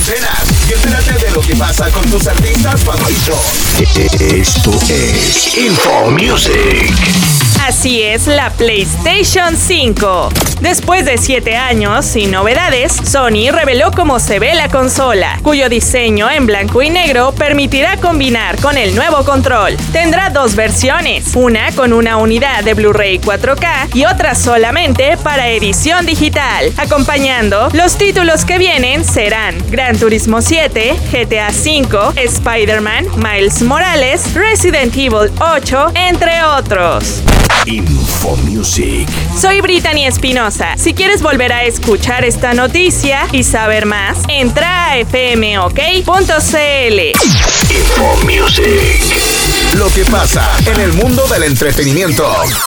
antenas y entérate de lo que pasa con tus artistas favoritos. Esto es Info Music. Así es la PlayStation 5. Después de 7 años sin novedades, Sony reveló cómo se ve la consola, cuyo diseño en blanco y negro permitirá combinar con el nuevo control. Tendrá dos versiones, una con una unidad de Blu-ray 4K y otra solamente para edición digital. Acompañando, los títulos que vienen serán Gran Turismo 7, GTA V, Spider-Man, Miles Morales, Resident Evil 8, entre otros. Info Music. Soy Brittany Espinosa. Si quieres volver a escuchar esta noticia y saber más, entra a fmok.cl. Info Music. Lo que pasa en el mundo del entretenimiento.